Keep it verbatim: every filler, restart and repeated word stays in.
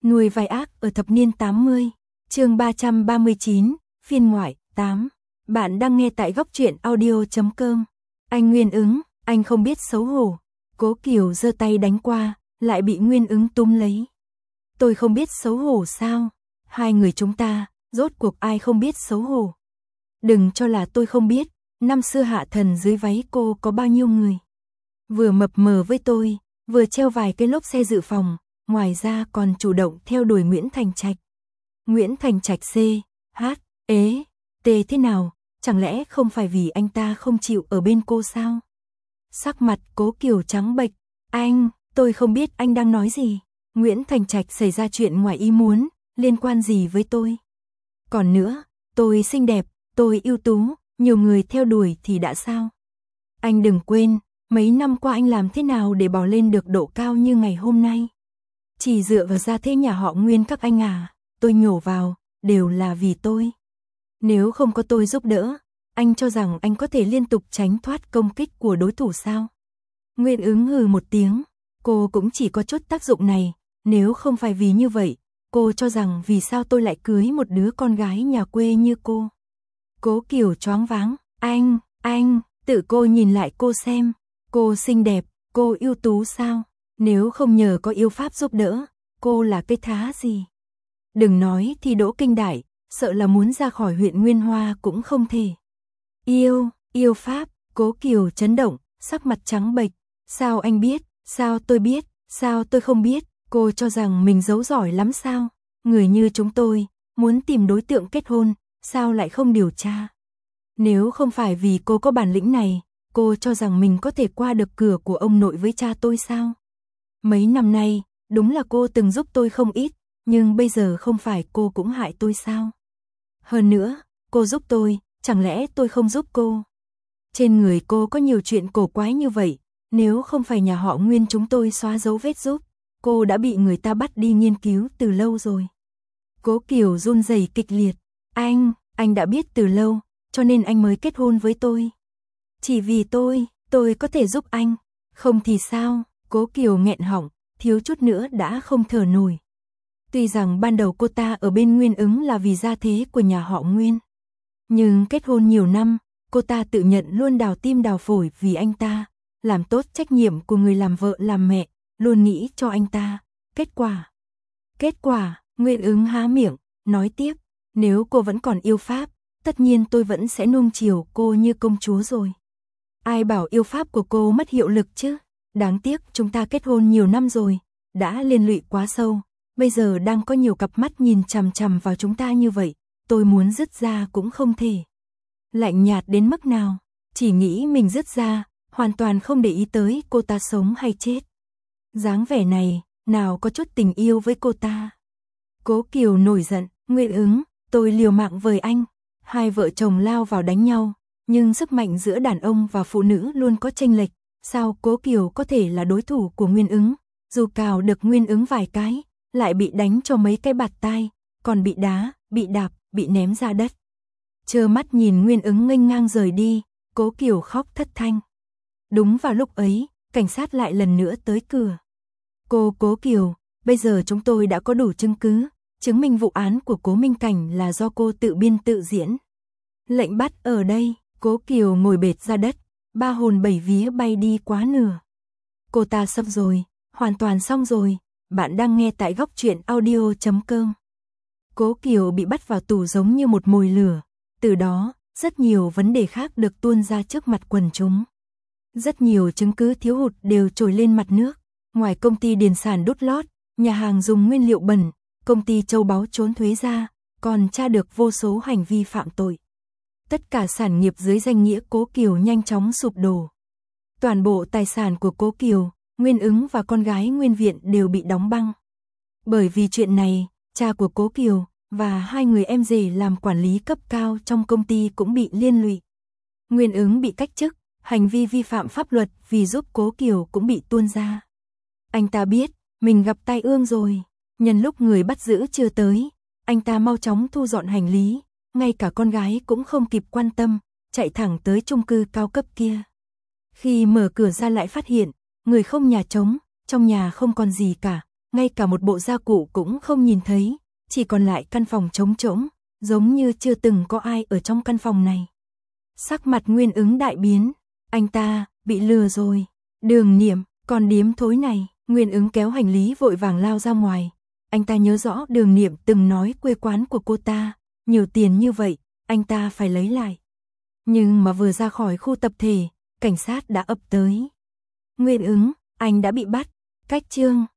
Nuôi vai ác ở thập niên tám mươi, chương ba trăm ba mươi chín, phiên ngoại, tám. Bạn đang nghe tại góc truyện audio chấm com. Anh Nguyên Ứng, anh không biết xấu hổ. Cố Kiều giơ tay đánh qua, lại bị Nguyên Ứng túm lấy. Tôi không biết xấu hổ sao? Hai người chúng ta, rốt cuộc ai không biết xấu hổ? Đừng cho là tôi không biết, năm xưa hạ thần dưới váy cô có bao nhiêu người. Vừa mập mờ với tôi, vừa treo vài cái lốp xe dự phòng. Ngoài ra còn chủ động theo đuổi Nguyễn Thành Trạch. Nguyễn Thành Trạch C, H, ế, T thế nào, chẳng lẽ không phải vì anh ta không chịu ở bên cô sao? Sắc mặt Cố Kiều trắng bệch, anh, tôi không biết anh đang nói gì. Nguyễn Thành Trạch xảy ra chuyện ngoài ý muốn, liên quan gì với tôi? Còn nữa, tôi xinh đẹp, tôi ưu tú, nhiều người theo đuổi thì đã sao? Anh đừng quên, mấy năm qua anh làm thế nào để bò lên được độ cao như ngày hôm nay? Chỉ dựa vào gia thế nhà họ Nguyên các anh à, tôi nhổ vào, đều là vì tôi. Nếu không có tôi giúp đỡ, anh cho rằng anh có thể liên tục tránh thoát công kích của đối thủ sao? Nguyên Ứng hừ một tiếng, cô cũng chỉ có chút tác dụng này, nếu không phải vì như vậy, cô cho rằng vì sao tôi lại cưới một đứa con gái nhà quê như cô. Cố Kiều choáng váng, anh, anh, tự cô nhìn lại cô xem, cô xinh đẹp, cô ưu tú sao? Nếu không nhờ có yêu pháp giúp đỡ, cô là cái thá gì? Đừng nói thì Đỗ Kinh Đại, sợ là muốn ra khỏi huyện Nguyên Hoa cũng không thể. Yêu, yêu pháp, Cố Kiều chấn động, sắc mặt trắng bệch. Sao anh biết, sao tôi biết, sao tôi không biết, cô cho rằng mình giấu giỏi lắm sao? Người như chúng tôi, muốn tìm đối tượng kết hôn, sao lại không điều tra? Nếu không phải vì cô có bản lĩnh này, cô cho rằng mình có thể qua được cửa của ông nội với cha tôi sao? Mấy năm nay, đúng là cô từng giúp tôi không ít, nhưng bây giờ không phải cô cũng hại tôi sao? Hơn nữa, cô giúp tôi, chẳng lẽ tôi không giúp cô? Trên người cô có nhiều chuyện cổ quái như vậy, nếu không phải nhà họ Nguyên chúng tôi xóa dấu vết giúp, cô đã bị người ta bắt đi nghiên cứu từ lâu rồi. Cố Kiều run rẩy kịch liệt, anh, anh đã biết từ lâu, cho nên anh mới kết hôn với tôi. Chỉ vì tôi, tôi có thể giúp anh, không thì sao? Cố Kiều nghẹn họng, thiếu chút nữa đã không thở nổi. Tuy rằng ban đầu cô ta ở bên Nguyên Ứng là vì gia thế của nhà họ Nguyên. Nhưng kết hôn nhiều năm, cô ta tự nhận luôn đào tim đào phổi vì anh ta, làm tốt trách nhiệm của người làm vợ làm mẹ, luôn nghĩ cho anh ta. Kết quả? Kết quả, Nguyên Ứng há miệng, nói tiếp, nếu cô vẫn còn yêu pháp, tất nhiên tôi vẫn sẽ nuông chiều cô như công chúa rồi. Ai bảo yêu pháp của cô mất hiệu lực chứ? Đáng tiếc chúng ta kết hôn nhiều năm rồi, đã liên lụy quá sâu, bây giờ đang có nhiều cặp mắt nhìn chằm chằm vào chúng ta như vậy, tôi muốn dứt ra cũng không thể. Lạnh nhạt đến mức nào, chỉ nghĩ mình dứt ra, hoàn toàn không để ý tới cô ta sống hay chết. Dáng vẻ này, nào có chút tình yêu với cô ta. Cố Kiều nổi giận, Nguyên Ứng, tôi liều mạng với anh. Hai vợ chồng lao vào đánh nhau, nhưng sức mạnh giữa đàn ông và phụ nữ luôn có chênh lệch. Sao Cố Kiều có thể là đối thủ của Nguyên Ứng, dù cào được Nguyên Ứng vài cái, lại bị đánh cho mấy cái bạt tai, còn bị đá, bị đạp, bị ném ra đất. Trơ mắt nhìn Nguyên Ứng nghênh ngang rời đi, Cố Kiều khóc thất thanh. Đúng vào lúc ấy, cảnh sát lại lần nữa tới cửa. Cô Cố Kiều, bây giờ chúng tôi đã có đủ chứng cứ, chứng minh vụ án của Cố Minh Cảnh là do cô tự biên tự diễn. Lệnh bắt ở đây, Cố Kiều ngồi bệt ra đất. Ba hồn bảy vía bay đi quá nửa. Cô ta xong rồi, hoàn toàn xong rồi. Bạn đang nghe tại góc truyện audio chấm com. Cố Kiều bị bắt vào tù giống như một mồi lửa. Từ đó, rất nhiều vấn đề khác được tuôn ra trước mặt quần chúng. Rất nhiều chứng cứ thiếu hụt đều trồi lên mặt nước. Ngoài công ty điền sản đút lót, nhà hàng dùng nguyên liệu bẩn, công ty châu báu trốn thuế ra, còn tra được vô số hành vi phạm tội. Tất cả sản nghiệp dưới danh nghĩa Cố Kiều nhanh chóng sụp đổ. Toàn bộ tài sản của Cố Kiều, Nguyên Ứng và con gái Nguyên Viện đều bị đóng băng. Bởi vì chuyện này, cha của Cố Kiều và hai người em rể làm quản lý cấp cao trong công ty cũng bị liên lụy. Nguyên Ứng bị cách chức, hành vi vi phạm pháp luật vì giúp Cố Kiều cũng bị tuôn ra. Anh ta biết, mình gặp tai ương rồi, nhân lúc người bắt giữ chưa tới, anh ta mau chóng thu dọn hành lý. Ngay cả con gái cũng không kịp quan tâm, chạy thẳng tới chung cư cao cấp kia. Khi mở cửa ra lại phát hiện, người không nhà trống, trong nhà không còn gì cả, ngay cả một bộ gia cụ cũng không nhìn thấy, chỉ còn lại căn phòng trống trỗng, giống như chưa từng có ai ở trong căn phòng này. Sắc mặt Nguyên Ứng đại biến, anh ta bị lừa rồi. Đường Niệm, còn điếm thối này. Nguyên Ứng kéo hành lý vội vàng lao ra ngoài. Anh ta nhớ rõ Đường Niệm từng nói quê quán của cô ta, nhiều tiền như vậy, anh ta phải lấy lại. Nhưng mà vừa ra khỏi khu tập thể, cảnh sát đã ập tới. Nguyên Ứng, anh đã bị bắt. Cách chương